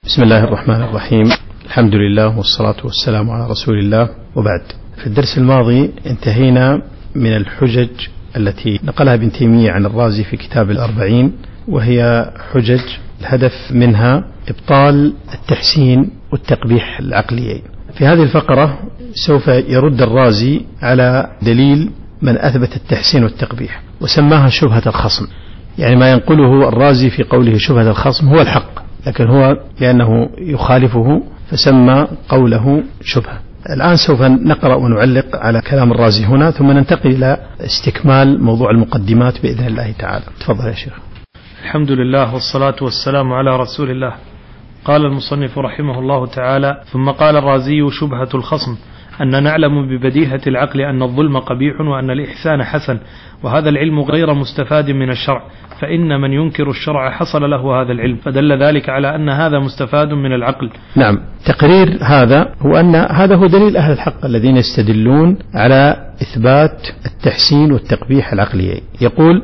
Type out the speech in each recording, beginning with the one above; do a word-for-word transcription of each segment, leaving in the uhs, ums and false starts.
بسم الله الرحمن الرحيم. الحمد لله والصلاة والسلام على رسول الله، وبعد. في الدرس الماضي انتهينا من الحجج التي نقلها ابن تيمية عن الرازي في كتاب الأربعين، وهي حجج الهدف منها إبطال التحسين والتقبيح العقليين. في هذه الفقرة سوف يرد الرازي على دليل من أثبت التحسين والتقبيح، وسماها شبهة الخصم. يعني ما ينقله الرازي في قوله شبهة الخصم هو الحق، لكن هو لأنه يخالفه فسمى قوله شبهة. الآن سوف نقرأ ونعلق على كلام الرازي هنا، ثم ننتقل إلى استكمال موضوع المقدمات بإذن الله تعالى. تفضل يا شيخ. الحمد لله والصلاة والسلام على رسول الله. قال المصنف رحمه الله تعالى: ثم قال الرازي: شبهة الخصم أن نعلم ببديهة العقل أن الظلم قبيح وأن الإحسان حسن، وهذا العلم غير مستفاد من الشرع، فإن من ينكر الشرع حصل له هذا العلم، فدل ذلك على أن هذا مستفاد من العقل. نعم، تقرير هذا هو أن هذا هو دليل أهل الحق الذين يستدلون على إثبات التحسين والتقبيح العقلي. يقول: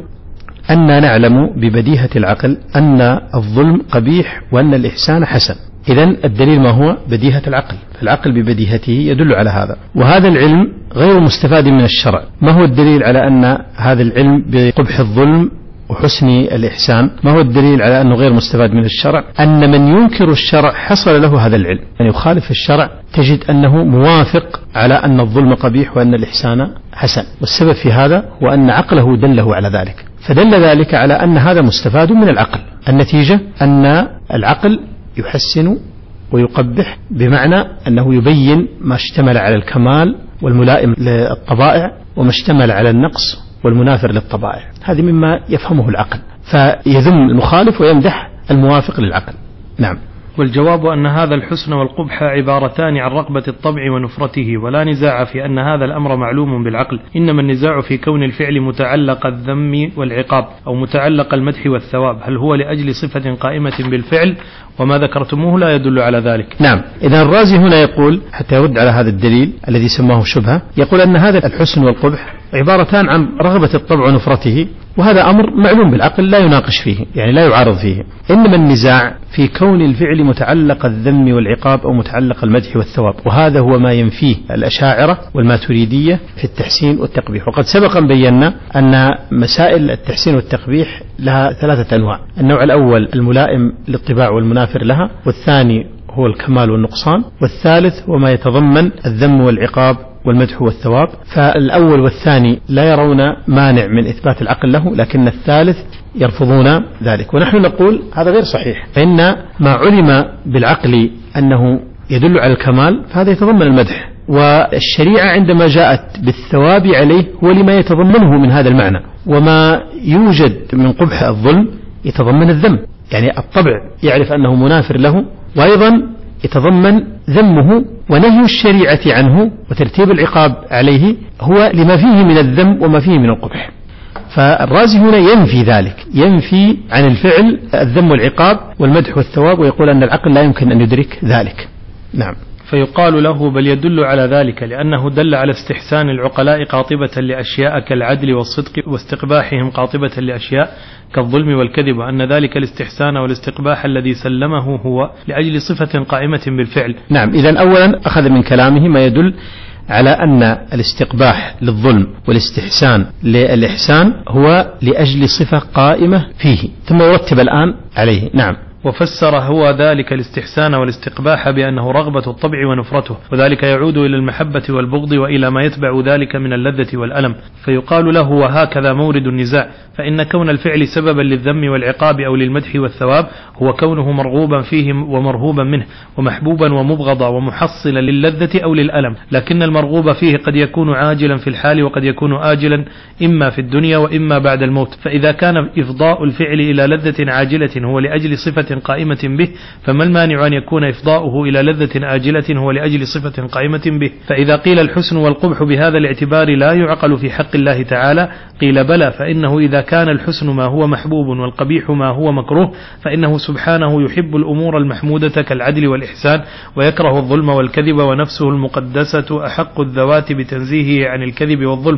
أن نعلم ببديهة العقل أن الظلم قبيح وأن الإحسان حسن. إذن الدليل ما هو؟ بديهة العقل، فالعقل ببديهته يدل على هذا، وهذا العلم غير مستفاد من الشرع. ما هو الدليل على أن هذا العلم بقبح الظلم وحسن الإحسان؟ ما هو الدليل على أنه غير مستفاد من الشرع؟ أن من ينكر الشرع حصل له هذا العلم. أن يخالف الشرع تجد أنه موافق على أن الظلم قبيح وأن الإحسان حسن، والسبب في هذا هو أن عقله دله على ذلك، فدل ذلك على أن هذا مستفاد من العقل. النتيجة أن العقل يحسن ويقبح، بمعنى أنه يبين ما اشتمل على الكمال والملائم للطبائع وما اشتمل على النقص والمنافر للطبائع. هذه مما يفهمه العقل، فيذم المخالف ويمدح الموافق للعقل. نعم. والجواب أن هذا الحسن والقبح عبارتان عن رغبة الطبع ونفرته، ولا نزاع في أن هذا الأمر معلوم بالعقل، إنما النزاع في كون الفعل متعلق الذم والعقاب أو متعلق المدح والثواب، هل هو لأجل صفة قائمة بالفعل؟ وما ذكرتموه لا يدل على ذلك. نعم. إذا الرازي هنا يقول حتى يرد على هذا الدليل الذي سماه شبهة، يقول أن هذا الحسن والقبح عبارتان عن رغبة الطبع ونفرته، وهذا أمر معلوم بالعقل لا يناقش فيه، يعني لا يعارض فيه. إنما النزاع في كون الفعل متعلق الذم والعقاب أو متعلق المدح والثواب، وهذا هو ما ينفيه الأشاعرة والماتريدية في التحسين والتقبيح. وقد سبق أن بينا أن مسائل التحسين والتقبيح لها ثلاثة أنواع: النوع الأول الملائم للطباع والمنافر لها، والثاني هو الكمال والنقصان، والثالث هو ما يتضمن الذم والعقاب والمدح والثواب. فالأول والثاني لا يرون مانع من إثبات العقل له، لكن الثالث يرفضون ذلك، ونحن نقول هذا غير صحيح، فإن ما علم بالعقل أنه يدل على الكمال فهذا يتضمن المدح، والشريعة عندما جاءت بالثواب عليه هو لما يتضمنه من هذا المعنى، وما يوجد من قبح الظلم يتضمن الذم، يعني الطبع يعرف أنه منافر له، وأيضا يتضمن ذمه ونهي الشريعة عنه وترتيب العقاب عليه هو لما فيه من الذم وما فيه من القبح. فالرازي هنا ينفي ذلك، ينفي عن الفعل الذم والعقاب والمدح والثواب، ويقول أن العقل لا يمكن أن يدرك ذلك. نعم. فيقال له: بل يدل على ذلك، لأنه دل على استحسان العقلاء قاطبة لأشياء كالعدل والصدق، واستقباحهم قاطبة لأشياء كالظلم والكذب، وأن ذلك الاستحسان والاستقباح الذي سلمه هو لأجل صفة قائمة بالفعل. نعم. إذن أولا أخذ من كلامه ما يدل على أن الاستقباح للظلم والاستحسان للإحسان هو لأجل صفة قائمة فيه، ثم يرتب الآن عليه. نعم. وفسر هو ذلك الاستحسان والاستقباح بأنه رغبة الطبع ونفرته، وذلك يعود إلى المحبة والبغض وإلى ما يتبع ذلك من اللذة والألم. فيقال له: وهكذا مورد النزاع، فإن كون الفعل سببا للذم والعقاب أو للمدح والثواب هو كونه مرغوبا فيه ومرهوبا منه، ومحبوبا ومبغضا، ومحصلا للذة أو للألم، لكن المرغوب فيه قد يكون عاجلا في الحال وقد يكون آجلا، إما في الدنيا وإما بعد الموت. فإذا كان إفضاء الفعل إلى لذة عاجلة هو لأجل صفة قائمة به، فما المانع أن يكون إفضاؤه إلى لذة آجلة هو لأجل صفة قائمة به؟ فإذا قيل الحسن والقبح بهذا الاعتبار لا يعقل في حق الله تعالى، قيل بلى، فإنه إذا كان الحسن ما هو محبوب والقبيح ما هو مكروه، فإنه سبحانه يحب الأمور المحمودة كالعدل والإحسان، ويكره الظلم والكذب، ونفسه المقدسة أحق الذوات بتنزيهه عن الكذب والظلم،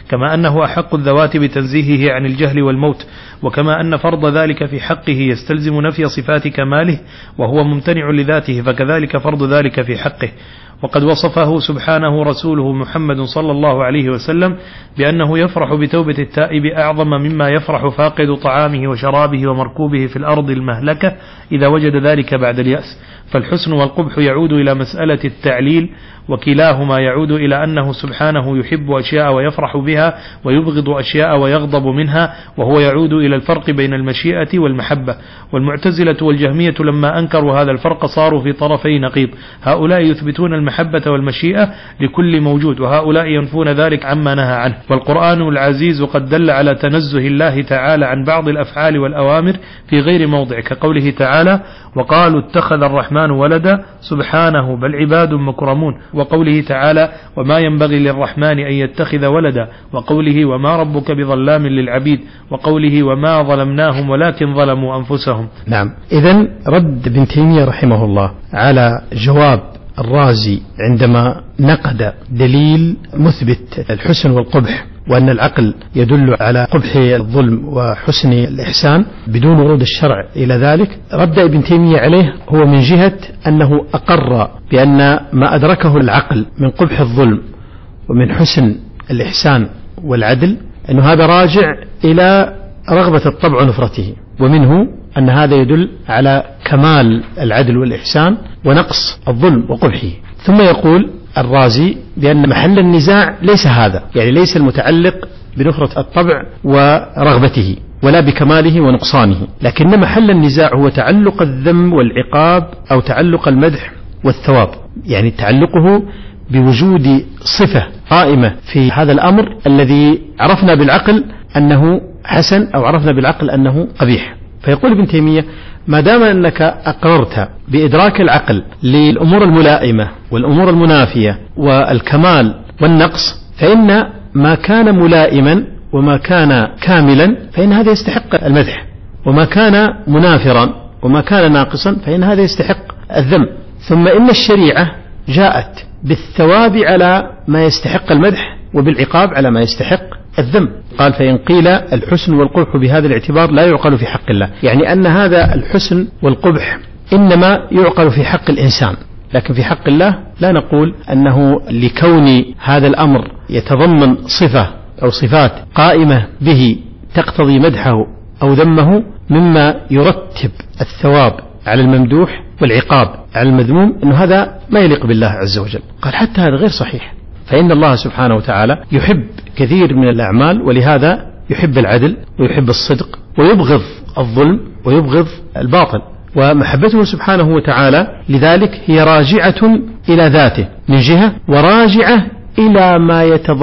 كما أنه أحق الذوات بتنزيهه عن الجهل والموت، وكما أن فرض ذلك في حقه يستلزم نفي صفات كماله وهو ممتنع لذاته، فكذلك فرض ذلك في حقه. وقد وصفه سبحانه رسوله محمد صلى الله عليه وسلم بأنه يفرح بتوبة التائب أعظم مما يفرح فاقد طعامه وشرابه ومركوبه في الأرض المهلكة إذا وجد ذلك بعد اليأس. فالحسن والقبح يعود إلى مسألة التعليل، وكلاهما يعود إلى أنه سبحانه يحب أشياء ويفرح بها ويبغض أشياء ويغضب منها، وهو يعود إلى الفرق بين المشيئة والمحبة. والمعتزلة والجهمية لما أنكروا هذا الفرق صاروا في طرفي نقيض، هؤلاء يثبتون المحبة والمشيئة لكل موجود، وهؤلاء ينفون ذلك عما نهى عنه. والقرآن العزيز قد دل على تنزه الله تعالى عن بعض الأفعال والأوامر في غير موضع، كقوله تعالى: وقالوا اتخذ الرحمن ولدا سبحانه بل عباد مكرمون، وقوله تعالى: وما ينبغي للرحمن أن يتخذ ولدا، وقوله: وما ربك بظلام للعبيد، وقوله: وما ظلمناهم ولكن ظلموا أنفسهم. نعم، إذن رد ابن تيمية رحمه الله على جواب الرازي عندما نقد دليل مثبت الحسن والقبح وأن العقل يدل على قبح الظلم وحسن الإحسان بدون ورود الشرع إلى ذلك، رد ابن تيمية عليه هو من جهة أنه أقر بأن ما أدركه العقل من قبح الظلم ومن حسن الإحسان والعدل أن هذا راجع إلى رغبة الطبع ونفرته، ومنه أن هذا يدل على كمال العدل والإحسان ونقص الظلم وقبحه. ثم يقول الرازي بأن محل النزاع ليس هذا، يعني ليس المتعلق بنفرة الطبع ورغبته ولا بكماله ونقصانه، لكن محل النزاع هو تعلق الذم والعقاب أو تعلق المدح والثواب، يعني تعلقه بوجود صفة قائمة في هذا الأمر الذي عرفنا بالعقل أنه حسن أو عرفنا بالعقل أنه قبيح. فيقول ابن تيمية: ما دام أنك أقررت بإدراك العقل للأمور الملائمة والأمور المنافية والكمال والنقص، فإن ما كان ملائما وما كان كاملا فإن هذا يستحق المدح، وما كان منافرا وما كان ناقصا فإن هذا يستحق الذم. ثم إن الشريعة جاءت بالثواب على ما يستحق المدح وبالعقاب على ما يستحق الذم. قال: فإن قيل الحسن والقبح بهذا الاعتبار لا يعقل في حق الله، يعني أن هذا الحسن والقبح إنما يعقل في حق الإنسان، لكن في حق الله لا نقول أنه لكون هذا الأمر يتضمن صفة أو صفات قائمة به تقتضي مدحه أو ذمه مما يرتب الثواب على الممدوح والعقاب على المذموم، أنه هذا ما يليق بالله عز وجل. قال: حتى هذا غير صحيح، فإن الله سبحانه وتعالى يحب كثير من الأعمال، ولهذا يحب العدل ويحب الصدق ويبغض الظلم ويبغض الباطل، ومحبته سبحانه وتعالى لذلك هي راجعة إلى ذاته من جهة، وراجعة إلى ما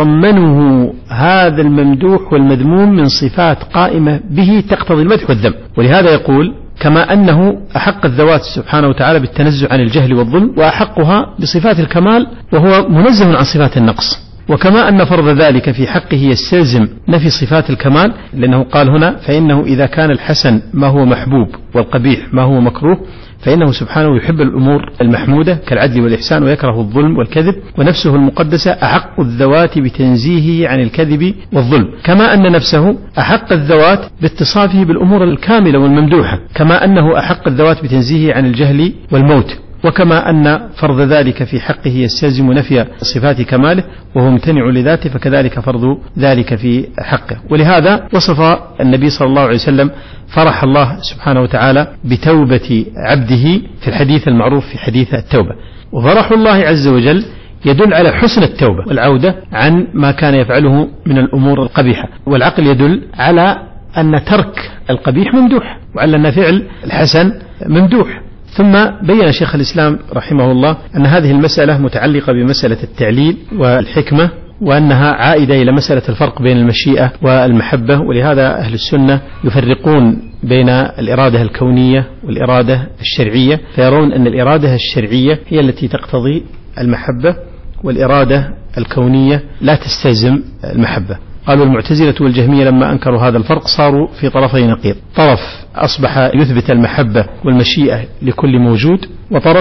يتضمنه هذا الممدوح والمذموم من صفات قائمة به تقتضي المدح والذم. ولهذا يقول: كما أنه أحق الذوات سبحانه وتعالى بالتنزه عن الجهل والظلم، وأحقها بصفات الكمال وهو منزه عن صفات النقص، وكما أن فرض ذلك في حقه يستلزم نفي صفات الكمال، لأنه قال هنا: فإنه إذا كان الحسن ما هو محبوب والقبيح ما هو مكروه فإنه سبحانه يحب الأمور المحمودة كالعدل والإحسان ويكره الظلم والكذب، ونفسه المقدسة أحق الذوات بتنزيهه عن الكذب والظلم، كما أن نفسه أحق الذوات باتصافه بالأمور الكاملة والممدوحة، كما أنه أحق الذوات بتنزيهه عن الجهل والموت، وكما أن فرض ذلك في حقه يستلزم نفي صفات كماله وهو ممتنع لذاته، فكذلك فرض ذلك في حقه. ولهذا وصف النبي صلى الله عليه وسلم فرح الله سبحانه وتعالى بتوبة عبده في الحديث المعروف في حديث التوبة. وفرح الله عز وجل يدل على حسن التوبة والعودة عن ما كان يفعله من الأمور القبيحة، والعقل يدل على أن ترك القبيح ممدوح وعلى أن فعل الحسن ممدوح. ثم بين شيخ الإسلام رحمه الله أن هذه المسألة متعلقة بمسألة التعليل والحكمة، وأنها عائدة إلى مسألة الفرق بين المشيئة والمحبة. ولهذا أهل السنة يفرقون بين الإرادة الكونية والإرادة الشرعية، فيرون أن الإرادة الشرعية هي التي تقتضي المحبة، والإرادة الكونية لا تستلزم المحبة. قالوا المعتزلة والجهمية لما أنكروا هذا الفرق صاروا في طرفي نقيض، طرف أصبح يثبت المحبة والمشيئة لكل موجود، وطرف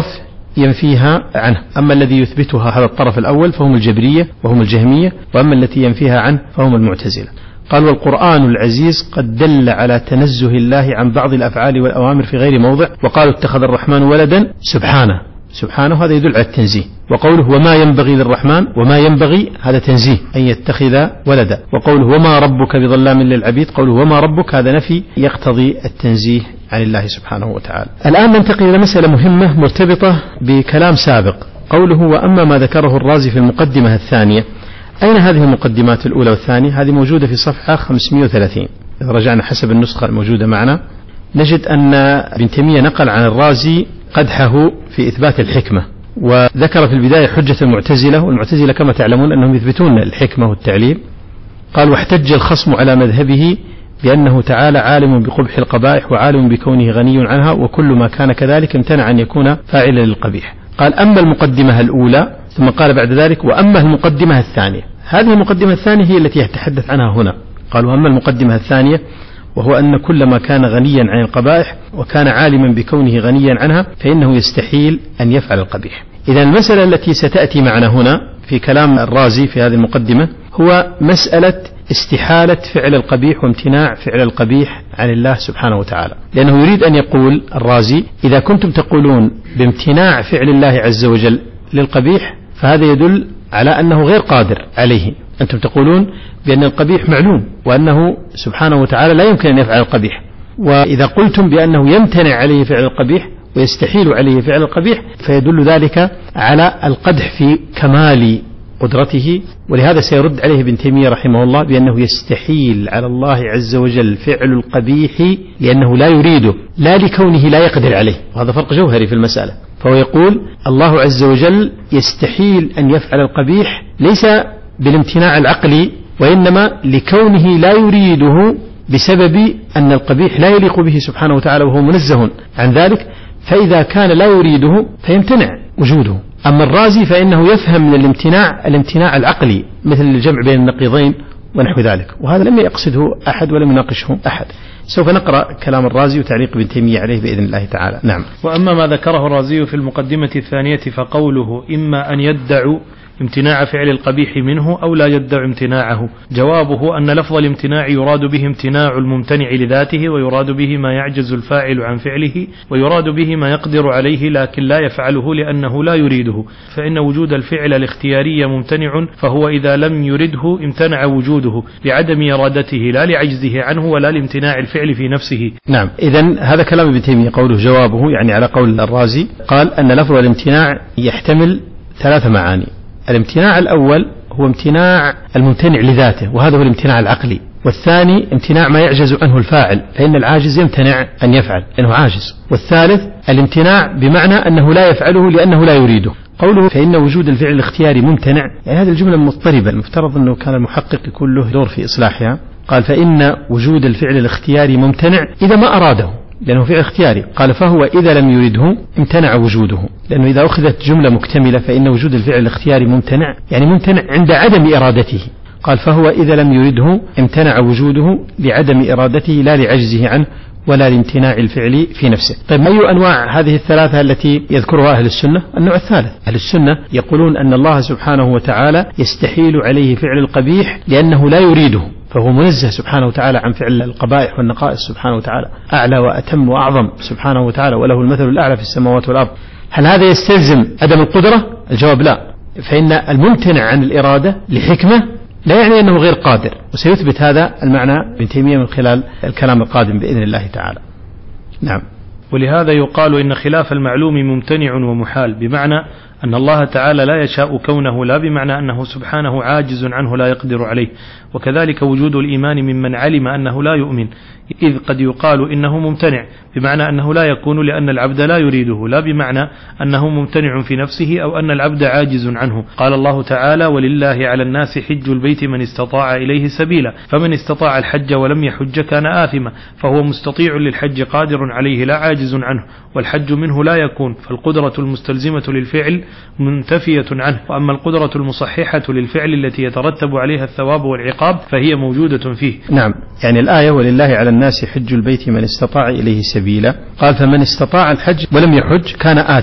ينفيها عنه. أما الذي يثبتها هذا الطرف الأول فهم الجبرية وهم الجهمية، وأما التي ينفيها عنه فهم المعتزلة. قال والقرآن العزيز قد دل على تنزه الله عن بعض الأفعال والأوامر في غير موضع، وقالوا اتخذ الرحمن ولدا سبحانه، سبحانه هذا يدل على التنزيه. وقوله وما ينبغي للرحمن، وما ينبغي هذا تنزيه أن يتخذ ولدا. وقوله وما ربك بظلام للعبيد، قوله وما ربك هذا نفي يقتضي التنزيه عن الله سبحانه وتعالى. الآن ننتقل إلى مسألة مهمة مرتبطة بكلام سابق، قوله وأما ما ذكره الرازي في المقدمة الثانية. أين هذه المقدمات الأولى والثانية؟ هذه موجودة في صفحة خمسمائة وثلاثين. إذا رجعنا حسب النسخة الموجودة معنا نجد أن ابن تيمية نقل عن الرازي قدحه في إثبات الحكمة، وذكر في البداية حجة المعتزلة، والمعتزلة كما تعلمون أنهم يثبتون الحكمة والتعليل. قال واحتج الخصم على مذهبه بأنه تعالى عالم بقبح القبائح وعالم بكونه غني عنها، وكل ما كان كذلك امتنع أن يكون فاعلا للقبيح. قال أما المقدمة الأولى، ثم قال بعد ذلك وأما المقدمة الثانية. هذه المقدمة الثانية هي التي يتحدث عنها هنا. قال وأما المقدمة الثانية وهو أن كل ما كان غنيا عن القبائح وكان عالما بكونه غنيا عنها فإنه يستحيل أن يفعل القبيح. إذا المسألة التي ستأتي معنا هنا في كلام الرازي في هذه المقدمة هو مسألة استحالة فعل القبيح وامتناع فعل القبيح عن الله سبحانه وتعالى، لأنه يريد أن يقول الرازي إذا كنتم تقولون بامتناع فعل الله عز وجل للقبيح فهذا يدل على أنه غير قادر عليه. أنتم تقولون بأن القبيح معلوم وأنه سبحانه وتعالى لا يمكن أن يفعل القبيح، وإذا قلتم بأنه يمتنع عليه فعل القبيح ويستحيل عليه فعل القبيح فيدل ذلك على القدح في كمال قدرته. ولهذا سيرد عليه ابن تيمية رحمه الله بأنه يستحيل على الله عز وجل فعل القبيح لأنه لا يريده، لا لكونه لا يقدر عليه، وهذا فرق جوهري في المسألة. فهو يقول الله عز وجل يستحيل أن يفعل القبيح ليس بالامتناع العقلي، وإنما لكونه لا يريده بسبب أن القبيح لا يليق به سبحانه وتعالى وهو منزه عن ذلك، فإذا كان لا يريده فيمتنع وجوده. أما الرازي فإنه يفهم من الامتناع الامتناع العقلي مثل الجمع بين النقيضين ونحو ذلك، وهذا لم يقصده أحد ولم يناقشه أحد. سوف نقرأ كلام الرازي وتعليق ابن تيمية عليه بإذن الله تعالى. نعم. وأما ما ذكره الرازي في المقدمة الثانية فقوله إما أن يدعوا امتناع فعل القبيح منه أو لا يدعي امتناعه، جوابه أن لفظ الامتناع يراد به امتناع الممتنع لذاته، ويراد به ما يعجز الفاعل عن فعله، ويراد به ما يقدر عليه لكن لا يفعله لأنه لا يريده، فإن وجود الفعل الاختياري ممتنع، فهو إذا لم يرده امتنع وجوده لعدم إرادته لا لعجزه عنه ولا لامتناع الفعل في نفسه. نعم. إذن هذا كلام ابن تيمية قوله جوابه يعني على قول الرازي، قال أن لفظ الامتناع يحتمل ثلاث معاني. الامتناع الأول هو امتناع الممتنع لذاته وهذا هو الامتناع العقلي، والثاني امتناع ما يعجز عنه الفاعل فإن العاجز يمتنع أن يفعل لأنه عاجز، والثالث الامتناع بمعنى أنه لا يفعله لأنه لا يريده. قوله فإن وجود الفعل الاختياري ممتنع، يعني هذه الجملة مضطربة، المفترض أنه كان المحقق يكون له دور في إصلاحها. قال فإن وجود الفعل الاختياري ممتنع إذا ما أراده لأنه فعل اختياري، قال فهو إذا لم يرده امتنع وجوده، لأنه إذا أخذت جملة مكتملة فإن وجود الفعل الاختياري ممتنع يعني ممتنع عند عدم إرادته. قال فهو إذا لم يرده امتنع وجوده لعدم إرادته لا لعجزه عنه ولا لامتناع الفعل في نفسه. طيب أي أنواع هذه الثلاثة التي يذكرها أهل السنة؟ النوع الثالث، أهل السنة يقولون أن الله سبحانه وتعالى يستحيل عليه فعل القبيح لأنه لا يريده، فهو منزه سبحانه وتعالى عن فعل القبائح والنقائص سبحانه وتعالى، أعلى وأتم وأعظم سبحانه وتعالى وله المثل الأعلى في السماوات والأرض. هل هذا يستلزم عدم القدرة؟ الجواب لا، فإن الممتنع عن الإرادة لحكمة لا يعني أنه غير قادر، وسيثبت هذا المعنى ابن تيمية من خلال الكلام القادم بإذن الله تعالى. نعم. ولهذا يقال إن خلاف المعلوم ممتنع ومحال، بمعنى أن الله تعالى لا يشاء كونه، لا بمعنى أنه سبحانه عاجز عنه لا يقدر عليه. وكذلك وجود الإيمان ممن علم أنه لا يؤمن، إذ قد يقال إنه ممتنع بمعنى أنه لا يكون لأن العبد لا يريده، لا بمعنى أنه ممتنع في نفسه أو أن العبد عاجز عنه. قال الله تعالى ولله على الناس حج البيت من استطاع إليه سبيلا، فمن استطاع الحج ولم يحج كان آثما، فهو مستطيع للحج قادر عليه لا عاجز عنه، والحج منه لا يكون، فالقدرة المستلزمة للفعل منتفية عنه. وأما القدرة المصححة للفعل التي يترتب عليها الثواب والعقاب فهي موجودة فيه. نعم. يعني الآية ولله على الناس حج البيت من استطاع إليه سبيلا، قال فمن استطاع الحج ولم يحج كان آثما،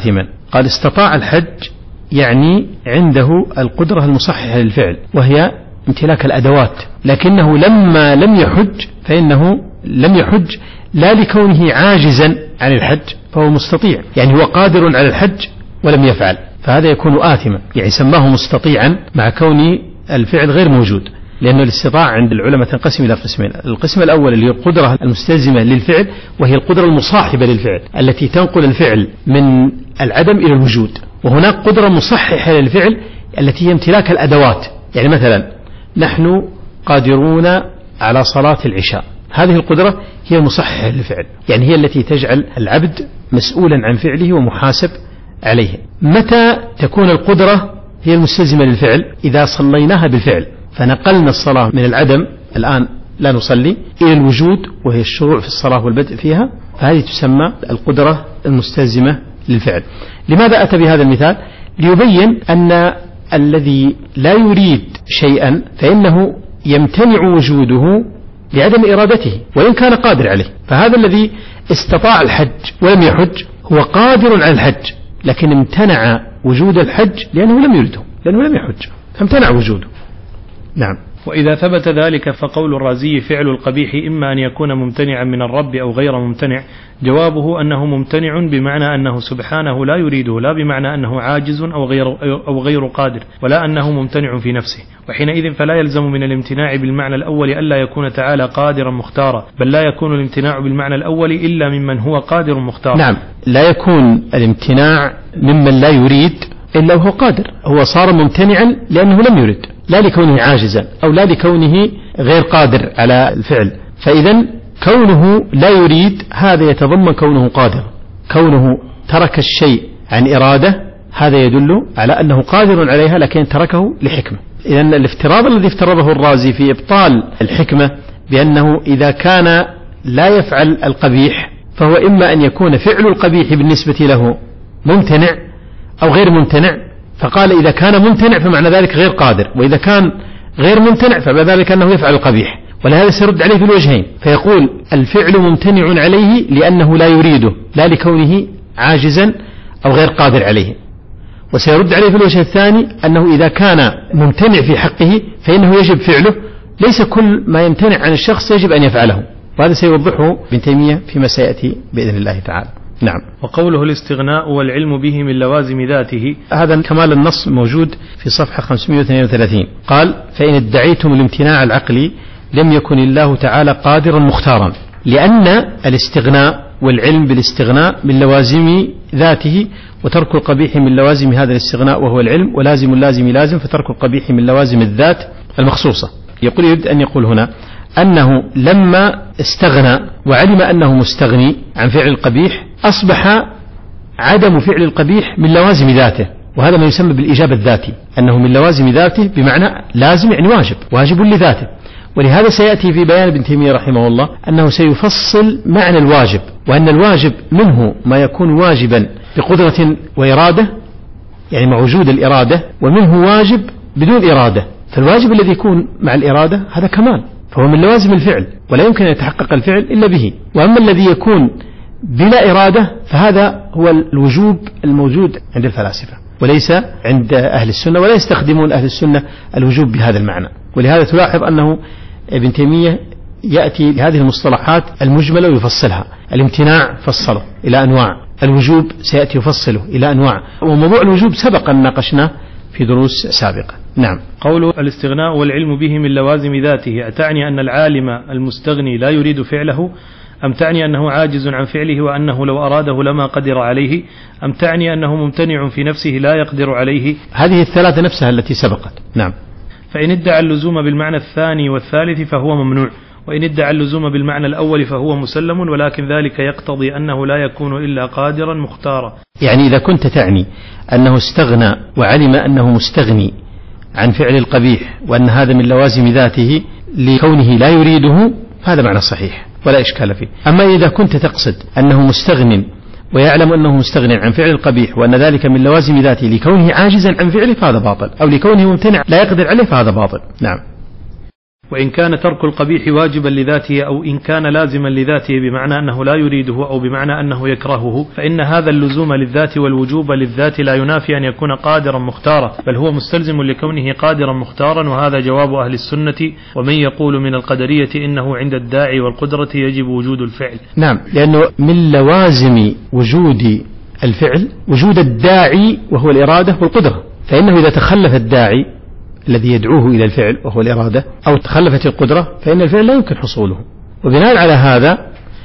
قال استطاع الحج يعني عنده القدرة المصححة للفعل وهي امتلاك الأدوات، لكنه لما لم يحج فإنه لم يحج لا لكونه عاجزا عن الحج فهو مستطيع، يعني هو قادر على الحج ولم يفعل، فهذا يكون آثما، يعني سماه مستطيعا مع كون الفعل غير موجود. لأن الاستطاعة عند العلماء تنقسم إلى قسمين، القسم الأول اللي هي القدرة المستلزمة للفعل، وهي القدرة المصاحبة للفعل التي تنقل الفعل من العدم إلى الوجود، وهناك قدرة مصححة للفعل التي هي امتلاك الأدوات. يعني مثلا نحن قادرون على صلاة العشاء، هذه القدرة هي المصححة للفعل، يعني هي التي تجعل العبد مسؤولا عن فعله ومحاسب عليه. متى تكون القدرة هي المستلزمة للفعل؟ إذا صليناها بالفعل، فنقلنا الصلاة من العدم الآن لا نصلي إلى الوجود وهي الشروع في الصلاة والبدء فيها، فهذه تسمى القدرة المستلزمة للفعل. لماذا أتى بهذا المثال؟ ليبين أن الذي لا يريد شيئا فإنه يمتنع وجوده لعدم إرادته وإن كان قادر عليه. فهذا الذي استطاع الحج ولم يحج هو قادر على الحج، لكن امتنع وجود الحج لأنه لم يرده، لأنه لم يحج فامتنع وجوده. نعم. وإذا ثبت ذلك فقول الرازي فعل القبيح إما أن يكون ممتنعا من الرب أو غير ممتنع. جوابه أنه ممتنع بمعنى أنه سبحانه لا يريده، لا بمعنى أنه عاجز أو غير, أو غير قادر، ولا أنه ممتنع في نفسه. وحينئذ فلا يلزم من الامتناع بالمعنى الأول ألا يكون تعالى قادرا مختارا، بل لا يكون الامتناع بالمعنى الأول إلا ممن هو قادر مختار. نعم، لا يكون الامتناع ممن لا يريد إلا وهو قادر، هو صار ممتنعا لأنه لم يرد، لا لكونه عاجزا أو لا لكونه غير قادر على الفعل. فإذا كونه لا يريد هذا يتضمن كونه قادر، كونه ترك الشيء عن إرادة هذا يدل على أنه قادر عليها لكن تركه لحكمة. إذن الافتراض الذي افترضه الرازي في إبطال الحكمة بأنه إذا كان لا يفعل القبيح فهو إما أن يكون فعل القبيح بالنسبة له ممتنع أو غير ممتنع، فقال إذا كان ممتنع فمعنى ذلك غير قادر، وإذا كان غير ممتنع فمعنى ذلك أنه يفعل القبيح، ولهذا سيرد عليه في الوجهين، فيقول الفعل ممتنع عليه لأنه لا يريده لا لكونه عاجزا أو غير قادر عليه، وسيرد عليه في الوجه الثاني أنه إذا كان ممتنع في حقه فإنه يجب فعله، ليس كل ما يمتنع عن الشخص يجب أن يفعله، وهذا سيوضحه ابن تيمية فيما سيأتي بإذن الله تعالى. نعم. وقوله الاستغناء والعلم به من لوازم ذاته، هذا كمال النص موجود في صفحة خمسمائة واثنين وثلاثين. قال فإن ادعيتم الامتناع العقلي لم يكن الله تعالى قادرا مختارا، لأن الاستغناء والعلم بالاستغناء من لوازم ذاته، وترك القبيح من لوازم هذا الاستغناء وهو العلم، ولازم اللازم لازم، فترك القبيح من لوازم الذات المخصوصة. يقول يريد أن يقول هنا أنه لما استغنى وعلم أنه مستغني عن فعل القبيح أصبح عدم فعل القبيح من لوازم ذاته، وهذا ما يسمى بالإجابة الذاتي، أنه من لوازم ذاته بمعنى لازم يعني واجب، واجب لذاته. ولهذا سيأتي في بيان ابن تيمية رحمه الله أنه سيفصل معنى الواجب، وأن الواجب منه ما يكون واجبا بقدرة وإرادة يعني مع وجود الإرادة، ومنه واجب بدون إرادة، فالواجب الذي يكون مع الإرادة هذا كمال، فهو من لوازم الفعل ولا يمكن أن يتحقق الفعل إلا به. وأما الذي يكون بلا إرادة فهذا هو الوجوب الموجود عند الفلاسفة وليس عند أهل السنة، ولا يستخدمون أهل السنة الوجوب بهذا المعنى. ولهذا تلاحظ أنه ابن تيمية يأتي لهذه المصطلحات المجملة ويفصلها. الامتناع فصله إلى أنواع، الوجوب سيأتي يفصله إلى أنواع، وموضوع الوجوب سبق أن ناقشناه في دروس سابقة. نعم. قوله الاستغناء والعلم به من لوازم ذاته، أتعني أن العالم المستغني لا يريد فعله، أم تعني أنه عاجز عن فعله وأنه لو أراده لما قدر عليه، أم تعني أنه ممتنع في نفسه لا يقدر عليه؟ هذه الثلاثة نفسها التي سبقت. نعم. فإن ادعى اللزوم بالمعنى الثاني والثالث فهو ممنوع، وإن ادعى اللزوم بالمعنى الأول فهو مسلم، ولكن ذلك يقتضي أنه لا يكون إلا قادرا مختارا. يعني إذا كنت تعني أنه استغنى وعلم أنه مستغني عن فعل القبيح وأن هذا من لوازم ذاته لكونه لا يريده فهذا معنى صحيح ولا إشكال فيه. أما إذا كنت تقصد أنه مستغن ويعلم أنه مستغن عن فعل القبيح وأن ذلك من لوازم ذاته لكونه عاجزا عن فعله فهذا باطل، أو لكونه ممتنع لا يقدر عليه فهذا باطل. نعم. وإن كان ترك القبيح واجبا لذاته أو إن كان لازما لذاته بمعنى أنه لا يريده أو بمعنى أنه يكرهه، فإن هذا اللزوم للذات والوجوب للذات لا ينافي أن يكون قادرا مختارا، بل هو مستلزم لكونه قادرا مختارا. وهذا جواب أهل السنة. ومن يقول من القدرية إنه عند الداعي والقدرة يجب وجود الفعل. نعم، لأنه من لوازم وجود الفعل وجود الداعي وهو الإرادة والقدرة، فإنه إذا تخلف الداعي الذي يدعوه إلى الفعل وهو الإرادة أو تخلفت القدرة فإن الفعل لا يمكن حصوله. وبناء على هذا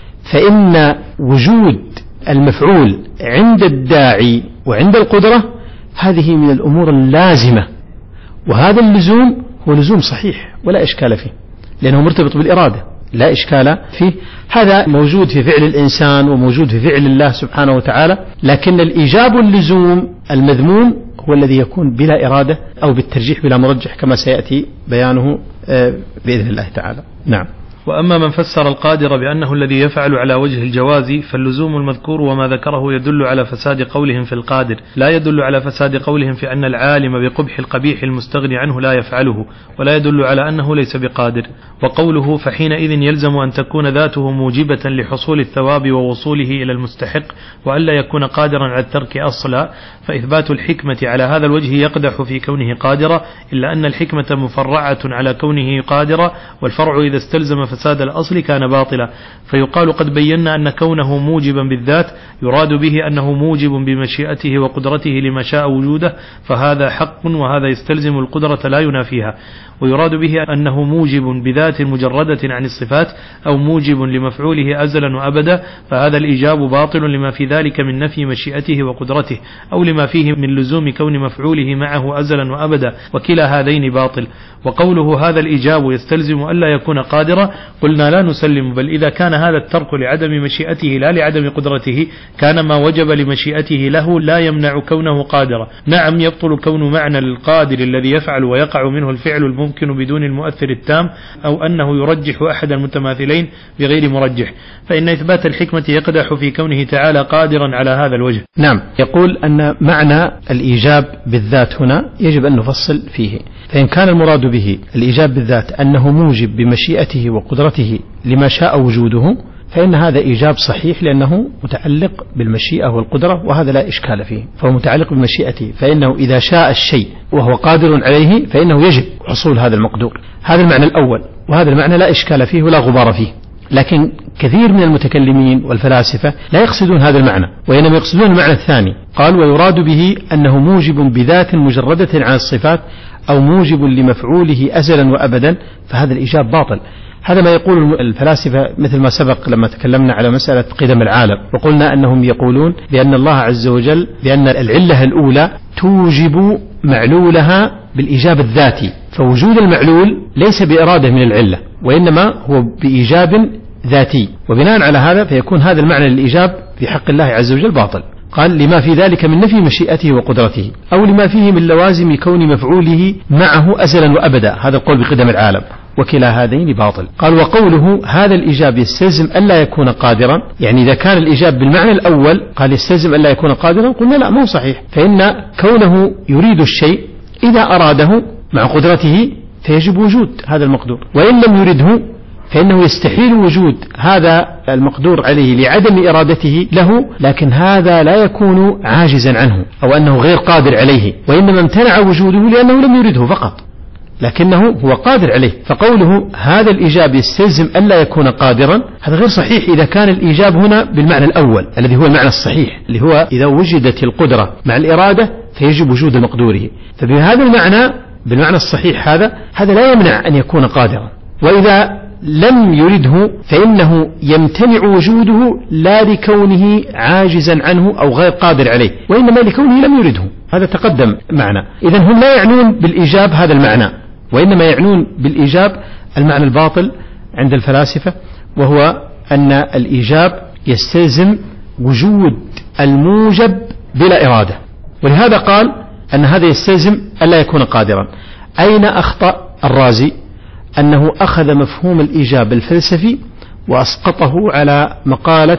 فإن وجود المفعول عند الداعي وعند القدرة هذه من الأمور اللازمة، وهذا اللزوم هو لزوم صحيح ولا إشكال فيه، لأنه مرتبط بالإرادة لا إشكال فيه. هذا موجود في فعل الإنسان وموجود في فعل الله سبحانه وتعالى، لكن الإيجاب اللزوم المذموم هو الذي يكون بلا إرادة أو بالترجيح بلا مرجح كما سيأتي بيانه بإذن الله تعالى. نعم. وأما من فسر القادر بأنه الذي يفعل على وجه الجواز فاللزوم المذكور وما ذكره يدل على فساد قولهم في القادر، لا يدل على فساد قولهم في أن العالم بقبح القبيح المستغني عنه لا يفعله، ولا يدل على أنه ليس بقادر. وقوله فحينئذ يلزم أن تكون ذاته موجبة لحصول الثواب ووصوله إلى المستحق وألا يكون قادرا على الترك أصلا، فإثبات الحكمة على هذا الوجه يقدح في كونه قادرا، إلا أن الحكمة مفرعة على كونه قادرا، والفرع إذا استلزم فساد الأصل كان باطلا. فيقال قد بينا أن كونه موجبا بالذات يراد به أنه موجب بمشيئته وقدرته لما شاء وجوده، فهذا حق وهذا يستلزم القدرة لا ينافيها. ويراد به أنه موجب بذات مجردة عن الصفات أو موجب لمفعوله أزلا وأبدا، فهذا الإيجاب باطل لما في ذلك من نفي مشيئته وقدرته أو لما فيه من لزوم كون مفعوله معه أزلا وأبدا، وكلا هذين باطل. وقوله هذا الإيجاب يستلزم ألا يكون قادرا قلنا لا نسلم، بل إذا كان هذا الترك لعدم مشيئته لا لعدم قدرته كان ما وجب لمشيئته له لا يمنع كونه قادرا. نعم يبطل كون معنى القادر الذي يفعل ويقع منه الفعل الممكن بدون المؤثر التام، أو أنه يرجح أحد المتماثلين بغير مرجح، فإن إثبات الحكمة يقدح في كونه تعالى قادرا على هذا الوجه. نعم، يقول أن معنى الإيجاب بالذات هنا يجب أن نفصل فيه، فإن كان المراد به الإيجاب بالذات أنه موجب بمشيئته وقدرته لما شاء وجوده فإن هذا إيجاب صحيح، لأنه متعلق بالمشيئة والقدرة وهذا لا إشكال فيه، فهو متعلق بمشيئته، فإنه إذا شاء الشيء وهو قادر عليه فإنه يجب حصول هذا المقدور. هذا المعنى الأول، وهذا المعنى لا إشكال فيه ولا غبار فيه. لكن كثير من المتكلمين والفلاسفة لا يقصدون هذا المعنى، وإنما يقصدون المعنى الثاني. قال ويراد به أنه موجب بذات مجردة عن الصفات أو موجب لمفعوله أزلا وأبدا، فهذا الإيجاب باطل. هذا ما يقول الفلاسفة، مثل ما سبق لما تكلمنا على مسألة قدم العالم، وقلنا أنهم يقولون بأن الله عز وجل بأن العلة الأولى توجب معلولها بالإيجاب الذاتي، فوجود المعلول ليس بإرادة من العلة وإنما هو بإيجاب ذاتي، وبناء على هذا فيكون هذا المعنى للإيجاب في حق الله عز وجل باطل. قال لما في ذلك من نفي مشيئته وقدرته أو لما فيه من لوازم كون مفعوله معه أزلا وأبدا، هذا القول بقدم العالم، وكلا هذين باطل. قال وقوله هذا الإيجاب يستلزم ألا يكون قادرا، يعني إذا كان الإيجاب بالمعنى الأول قال يستلزم ألا يكون قادرا، قلنا لا مو صحيح، فإن كونه يريد الشيء إذا أراده مع قدرته فيجب وجود هذا المقدور، وإن لم يرده فإنه يستحيل وجود هذا المقدور عليه لعدم إرادته له، لكن هذا لا يكون عاجزا عنه أو أنه غير قادر عليه، وإنما امتنع وجوده لأنه لم يرده فقط، لكنه هو قادر عليه. فقوله هذا الإيجاب يستلزم ألا يكون قادرا هذا غير صحيح إذا كان الإيجاب هنا بالمعنى الأول الذي هو المعنى الصحيح، اللي هو إذا وجدت القدرة مع الإرادة فيجب وجود مقدوره، فبهذا المعنى بالمعنى الصحيح هذا هذا لا يمنع أن يكون قادرا، وإذا لم يرده فإنه يمتنع وجوده لا لكونه عاجزا عنه أو غير قادر عليه، وإنما لكونه لم يرده. هذا تقدم معنا. إذن هم لا يعنون بالإيجاب هذا المعنى، وإنما يعنون بالإيجاب المعنى الباطل عند الفلاسفة، وهو أن الإيجاب يستلزم وجود الموجب بلا إرادة، ولهذا قال أن هذا يستلزم ألا يكون قادرا. أين أخطأ الرازي؟ أنه أخذ مفهوم الإيجاب الفلسفي وأسقطه على مقالة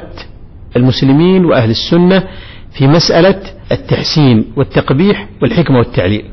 المسلمين وأهل السنة في مسألة التحسين والتقبيح والحكمة والتعليل،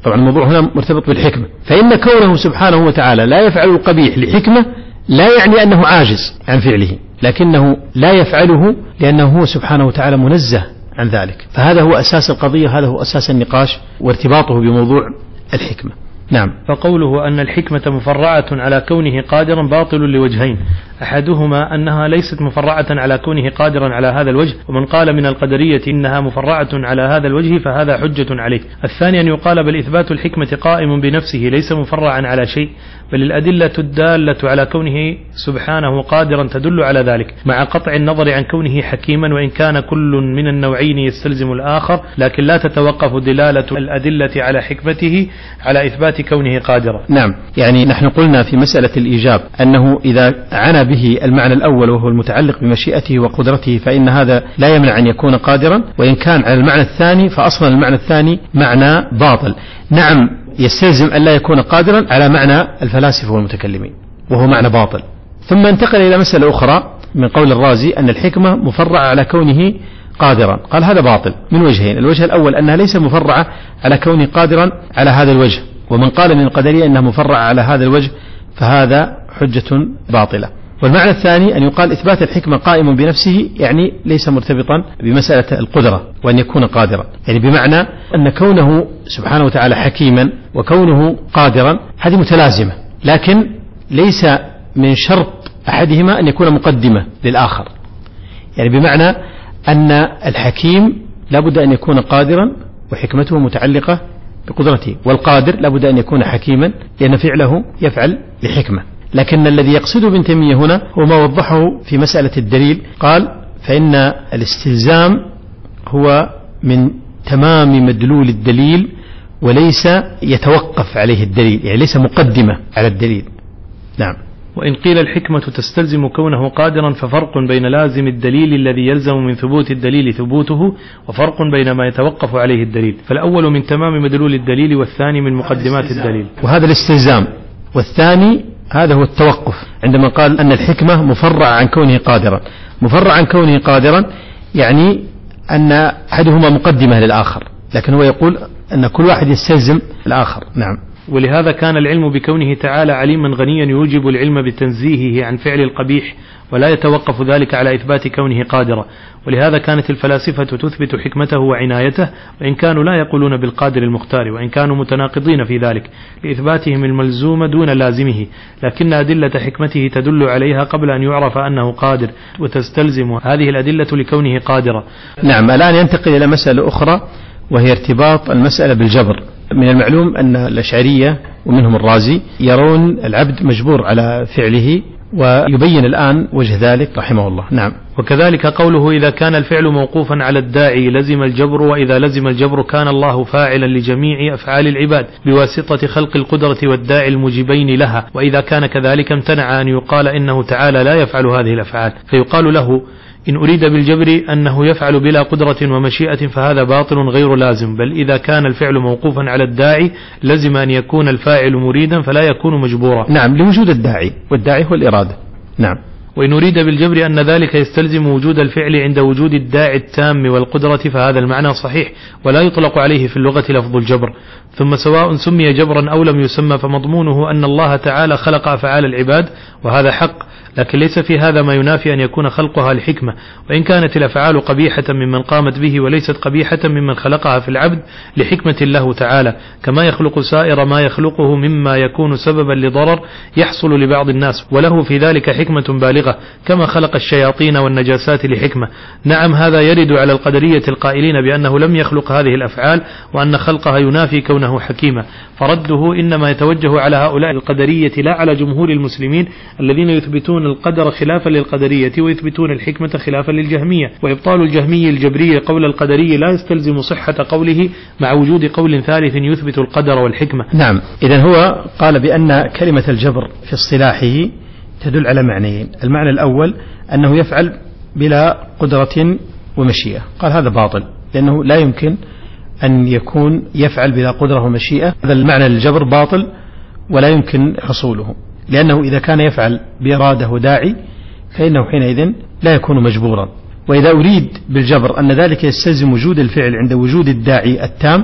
طبعا الموضوع هنا مرتبط بالحكمة، فإن كونه سبحانه وتعالى لا يفعل القبيح لحكمة لا يعني أنه عاجز عن فعله، لكنه لا يفعله لأنه هو سبحانه وتعالى منزه عن ذلك. فهذا هو أساس القضية، هذا هو أساس النقاش وارتباطه بموضوع الحكمة. نعم. فقوله أن الحكمة مفرعة على كونه قادرا باطل لوجهين، أحدهما أنها ليست مفرعة على كونه قادرا على هذا الوجه، ومن قال من القدرية إنها مفرعة على هذا الوجه فهذا حجة عليه. الثاني أن يقال بل إثبات الحكمة قائم بنفسه ليس مفرعا على شيء، بل الأدلة الدالة على كونه سبحانه قادرا تدل على ذلك، مع قطع النظر عن كونه حكيما، وإن كان كل من النوعين يستلزم الآخر، لكن لا تتوقف دلالة الأدلة على حكمته على إثبات كونه قادرا. نعم، يعني نحن قلنا في مسألة الإيجاب أنه إذا عنا به المعنى الأول وهو المتعلق بمشيئته وقدرته فإن هذا لا يمنع أن يكون قادرا، وإن كان على المعنى الثاني فأصلا المعنى الثاني معنى باطل. نعم، يستلزم أن لا يكون قادرا على معنى الفلاسفة والمتكلمين وهو معنى باطل. ثم انتقل إلى مسألة أخرى من قول الرازي أن الحكمة مفرعة على كونه قادرا، قال هذا باطل من وجهين. الوجه الأول أنها ليس مفرعة على كونه قادرا على هذا الوجه، ومن قال من القدرية أنها مفرعة على هذا الوجه فهذا حجة باطلة. والمعنى الثاني أن يقال إثبات الحكمة قائم بنفسه، يعني ليس مرتبطا بمسألة القدرة وأن يكون قادرا، يعني بمعنى أن كونه سبحانه وتعالى حكيما وكونه قادرا هذه متلازمة، لكن ليس من شرط أحدهما أن يكون مقدمة للآخر. يعني بمعنى أن الحكيم لابد أن يكون قادرا وحكمته متعلقة بقدرته، والقادر لابد أن يكون حكيما لأن فعله يفعل لحكمة. لكن الذي يقصده ابن تيمية هنا هو ما وضحه في مسألة الدليل، قال فإن الاستلزام هو من تمام مدلول الدليل وليس يتوقف عليه الدليل، يعني ليس مقدمة على الدليل. نعم. وإن قيل الحكمة تستلزم كونه قادرا ففرق بين لازم الدليل الذي يلزم من ثبوت الدليل ثبوته، وفرق بين ما يتوقف عليه الدليل، فالأول من تمام مدلول الدليل والثاني من مقدمات الدليل. وهذا الاستلزام، والثاني هذا هو التوقف. عندما قال أن الحكمة مفرعة عن كونه قادرا، مفرع عن كونه قادرا يعني أن أحدهما مقدمة للآخر، لكن هو يقول أن كل واحد يستلزم الآخر. نعم. ولهذا كان العلم بكونه تعالى عليما غنيا يوجب العلم بتنزيهه عن فعل القبيح، ولا يتوقف ذلك على إثبات كونه قادرا. ولهذا كانت الفلاسفة تثبت حكمته وعنايته، وإن كانوا لا يقولون بالقادر المختار، وإن كانوا متناقضين في ذلك لإثباتهم الملزوم دون لازمه، لكن أدلة حكمته تدل عليها قبل أن يعرف أنه قادر، وتستلزم هذه الأدلة لكونه قادرا. نعم. الآن ينتقل إلى مسألة أخرى وهي ارتباط المسألة بالجبر. من المعلوم أن الأشعرية ومنهم الرازي يرون العبد مجبور على فعله، ويبين الآن وجه ذلك رحمه الله. نعم. وكذلك قوله إذا كان الفعل موقوفا على الداعي لزم الجبر، وإذا لزم الجبر كان الله فاعلا لجميع أفعال العباد بواسطة خلق القدرة والداعي المجيبين لها، وإذا كان كذلك امتنع أن يقال إنه تعالى لا يفعل هذه الأفعال، فيقال له إن أريد بالجبر أنه يفعل بلا قدرة ومشيئة فهذا باطل غير لازم، بل إذا كان الفعل موقوفا على الداعي لزم أن يكون الفاعل مريدا فلا يكون مجبورا. نعم، لوجود الداعي، والداعي هو الإرادة. نعم. وإن أريد بالجبر أن ذلك يستلزم وجود الفعل عند وجود الداعي التام والقدرة فهذا المعنى صحيح، ولا يطلق عليه في اللغة لفظ الجبر. ثم سواء سمي جبرا أو لم يسمى فمضمونه أن الله تعالى خلق أفعال العباد، وهذا حق، لكن ليس في هذا ما ينافي أن يكون خلقها لحكمة، وإن كانت الأفعال قبيحة ممن قامت به وليست قبيحة ممن خلقها في العبد لحكمة الله تعالى، كما يخلق سائر ما يخلقه مما يكون سببا لضرر يحصل لبعض الناس، وله في ذلك حكمة بالغة، كما خلق الشياطين والنجاسات لحكمة. نعم، هذا يرد على القدرية القائلين بأنه لم يخلق هذه الأفعال وأن خلقها ينافي كونه حكيما، فرده إنما يتوجه على هؤلاء القدرية لا على جمهور المسلمين الذين يثبتون القدر خلافا للقدرية ويثبتون الحكمة خلافا للجهمية. وإبطال الجهمي الجبري قول القدري لا يستلزم صحة قوله مع وجود قول ثالث يثبت القدر والحكمة. نعم. إذن هو قال بأن كلمة الجبر في اصطلاحه تدل على معنيين. المعنى الأول أنه يفعل بلا قدرة ومشيئة، قال هذا باطل لأنه لا يمكن أن يكون يفعل بلا قدرة ومشيئة، هذا المعنى الجبر باطل ولا يمكن حصوله، لأنه إذا كان يفعل بإرادة وداعي فإنه حينئذ لا يكون مجبورا. وإذا أريد بالجبر أن ذلك يستلزم وجود الفعل عند وجود الداعي التام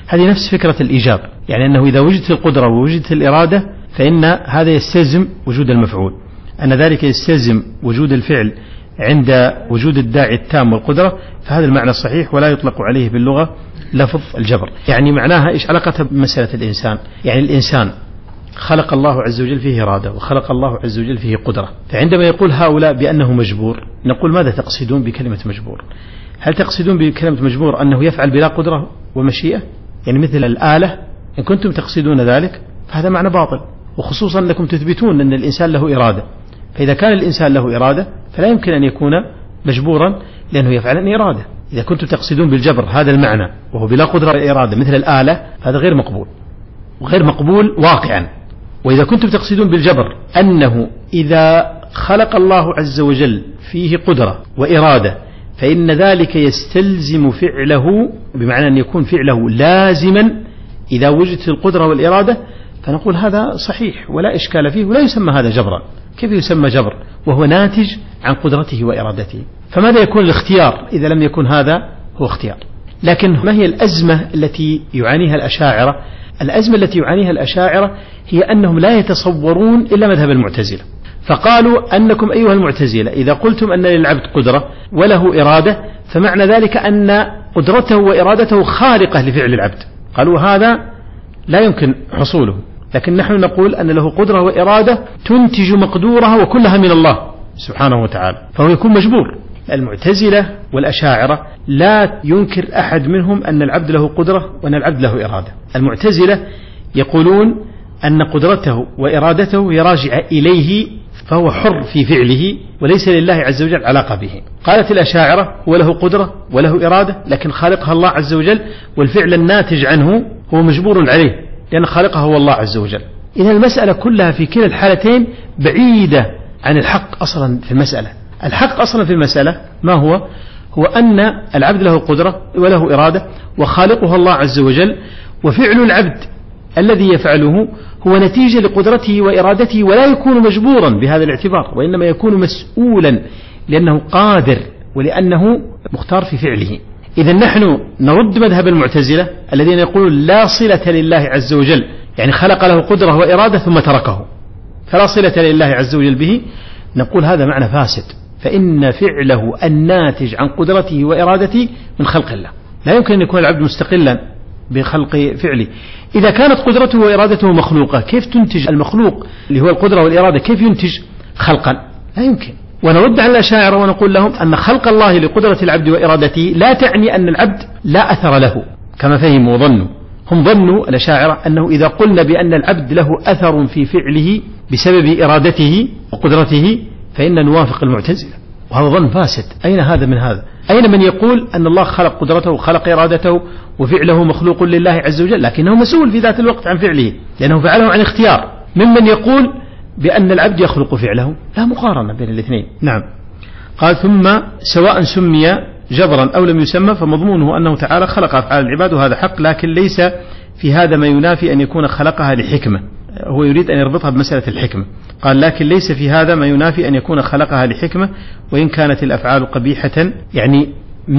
هذه نفس فكرة الإيجاب، يعني أنه إذا وجدت القدرة ووجدت الإرادة فإن هذا يستلزم وجود المفعول، أن ذلك يستلزم وجود الفعل عند وجود الداعي التام والقدرة، فهذا المعنى الصحيح ولا يطلق عليه باللغة لفظ الجبر. يعني معناها إيش علاقتها بمسألة الإنسان؟ يعني الإنسان خلق الله عز وجل فيه إرادة وخلق الله عز وجل فيه قدرة، فعندما يقول هؤلاء بأنه مجبور نقول ماذا تقصدون بكلمة مجبور؟ هل تقصدون بكلمة مجبور أنه يفعل بلا قدرة ومشيئة؟ يعني مثل الآلة؟ إن كنتم تقصدون ذلك فهذا معنى باطل، وخصوصا أنكم تثبتون أن الإنسان له إرادة، فإذا كان الإنسان له إرادة فلا يمكن أن يكون مجبورا لأنه يفعل عن إرادة. إذا كنتم تقصدون بالجبر هذا المعنى وهو بلا قدرة ولا إرادة مثل الآلة هذا غير مقبول وغير مقبول واقعا. وإذا كنتم تقصدون بالجبر أنه إذا خلق الله عز وجل فيه قدرة وإرادة فإن ذلك يستلزم فعله، بمعنى أن يكون فعله لازما إذا وجدت القدرة والإرادة، فنقول هذا صحيح ولا إشكال فيه ولا يسمى هذا جبرا. كيف يسمى جبر وهو ناتج عن قدرته وإرادته؟ فماذا يكون الاختيار إذا لم يكن هذا هو اختيار؟ لكن ما هي الأزمة التي يعانيها الأشاعرة؟ الأزمة التي يعانيها الأشاعرة هي أنهم لا يتصورون إلا مذهب المعتزلة، فقالوا أنكم أيها المعتزلة إذا قلتم أن للعبد قدرة وله إرادة فمعنى ذلك أن قدرته وإرادته خارقة لفعل العبد. قالوا هذا لا يمكن حصوله، لكن نحن نقول أن له قدرة وإرادة تنتج مقدورها وكلها من الله سبحانه وتعالى، فهو يكون مجبور. المعتزلة والأشاعرة لا ينكر أحد منهم أن العبد له قدرة وأن العبد له إرادة. المعتزلة يقولون أن قدرته وإرادته هي راجعة إليه فهو حر في فعله وليس لله عز وجل علاقة به. قالت الأشاعرة هو له قدرة وله إرادة لكن خالقها الله عز وجل، والفعل الناتج عنه هو مجبور عليه لأن خالقها هو الله عز وجل. إذا المسألة كلها في كلا الحالتين بعيدة عن الحق أصلا في المسألة. الحق أصلا في المسألة ما هو؟ هو أن العبد له قدرة وله إرادة وخالقها الله عز وجل، وفعل العبد الذي يفعله هو نتيجة لقدرته وإرادته ولا يكون مجبورا بهذا الاعتبار، وإنما يكون مسؤولا لأنه قادر ولأنه مختار في فعله. إذا نحن نرد مذهب المعتزلة الذين يقولون لا صلة لله عز وجل، يعني خلق له قدرة وإرادة ثم تركه فلا صلة لله عز وجل به، نقول هذا معنى فاسد، فإن فعله الناتج عن قدرته وإرادته من خلق الله. لا يمكن أن يكون العبد مستقلا بخلق فعله. إذا كانت قدرته وإرادته مخلوقة كيف تنتج المخلوق اللي هو القدرة والإرادة كيف ينتج خلقا؟ لا يمكن. ونرد على الأشاعرة ونقول لهم أن خلق الله لقدرة العبد وإرادته لا تعني أن العبد لا أثر له كما فهموا وظنوا. هم ظنوا الأشاعرة أنه إذا قلنا بأن العبد له أثر في فعله بسبب إرادته وقدرته فإن نوافق المعتزلة، وهذا ظن فاسد. أين هذا من هذا؟ أين من يقول أن الله خلق قدرته وخلق إرادته وفعله مخلوق لله عز وجل لكنه مسؤول في ذات الوقت عن فعله لأنه فعله عن اختيار، ممن يقول بأن العبد يخلق فعله؟ لا مقارنة بين الاثنين. نعم. قال ثم سواء سمي جبرا أو لم يسمى فمضمونه أنه تعالى خلق أفعال العباد وهذا حق، لكن ليس في هذا ما ينافي أن يكون خلقها لحكمة. هو يريد أن يربطها بمسألة الحكمة. قال لكن ليس في هذا ما ينافي أن يكون خلقها لحكمة، وإن كانت الأفعال قبيحة يعني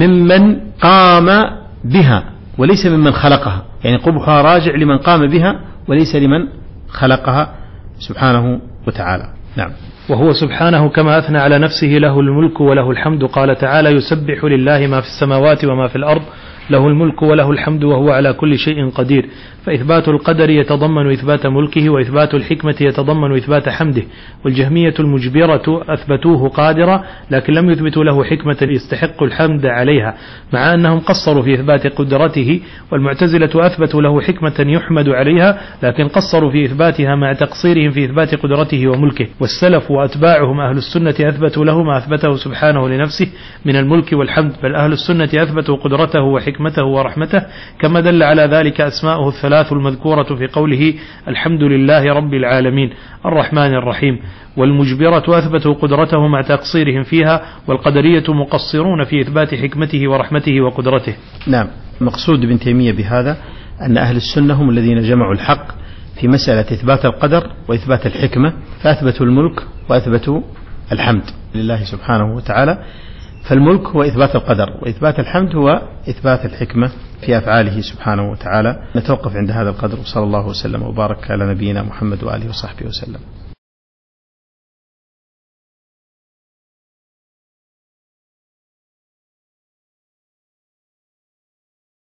ممن قام بها وليس ممن خلقها، يعني قبحها راجع لمن قام بها وليس لمن خلقها سبحانه وتعالى. نعم. وهو سبحانه كما أثنى على نفسه له الملك وله الحمد، قال تعالى يسبح لله ما في السماوات وما في الأرض له الملك وله الحمد وهو على كل شيء قدير. فإثبات القدر يتضمن إثبات ملكه، وإثبات الحكمة يتضمن إثبات حمده. والجهمية المجبرة أثبتوه قادرا لكن لم يثبتوا له حكمة يستحق الحمد عليها، مع أنهم قصروا في إثبات قدرته. والمعتزلة أثبتوا له حكمة يحمد عليها لكن قصروا في إثباتها مع تقصيرهم في إثبات قدرته وملكه. والسلف وأتباعهم أهل السنة أثبتوا له ما أثبته سبحانه لنفسه من الملك والحمد، بل أهل السنة أثبتوا قدرته وحكمته ورحمته، كما دل على ذلك أسماؤه الثلاث المذكورة في قوله الحمد لله رب العالمين الرحمن الرحيم. والمجبرة أثبتوا قدرته مع تقصيرهم فيها، والقدرية مقصرون في إثبات حكمته ورحمته وقدرته. نعم. مقصود ابن تيمية بهذا أن أهل السنة هم الذين جمعوا الحق في مسألة إثبات القدر وإثبات الحكمة، فأثبتوا الملك وأثبتوا الحمد لله سبحانه وتعالى. فالملك هو إثبات القدر، وإثبات الحمد هو إثبات الحكمة في أفعاله سبحانه وتعالى. نتوقف عند هذا القدر، وصلى الله وسلم وبارك على نبينا محمد وآله وصحبه وسلم.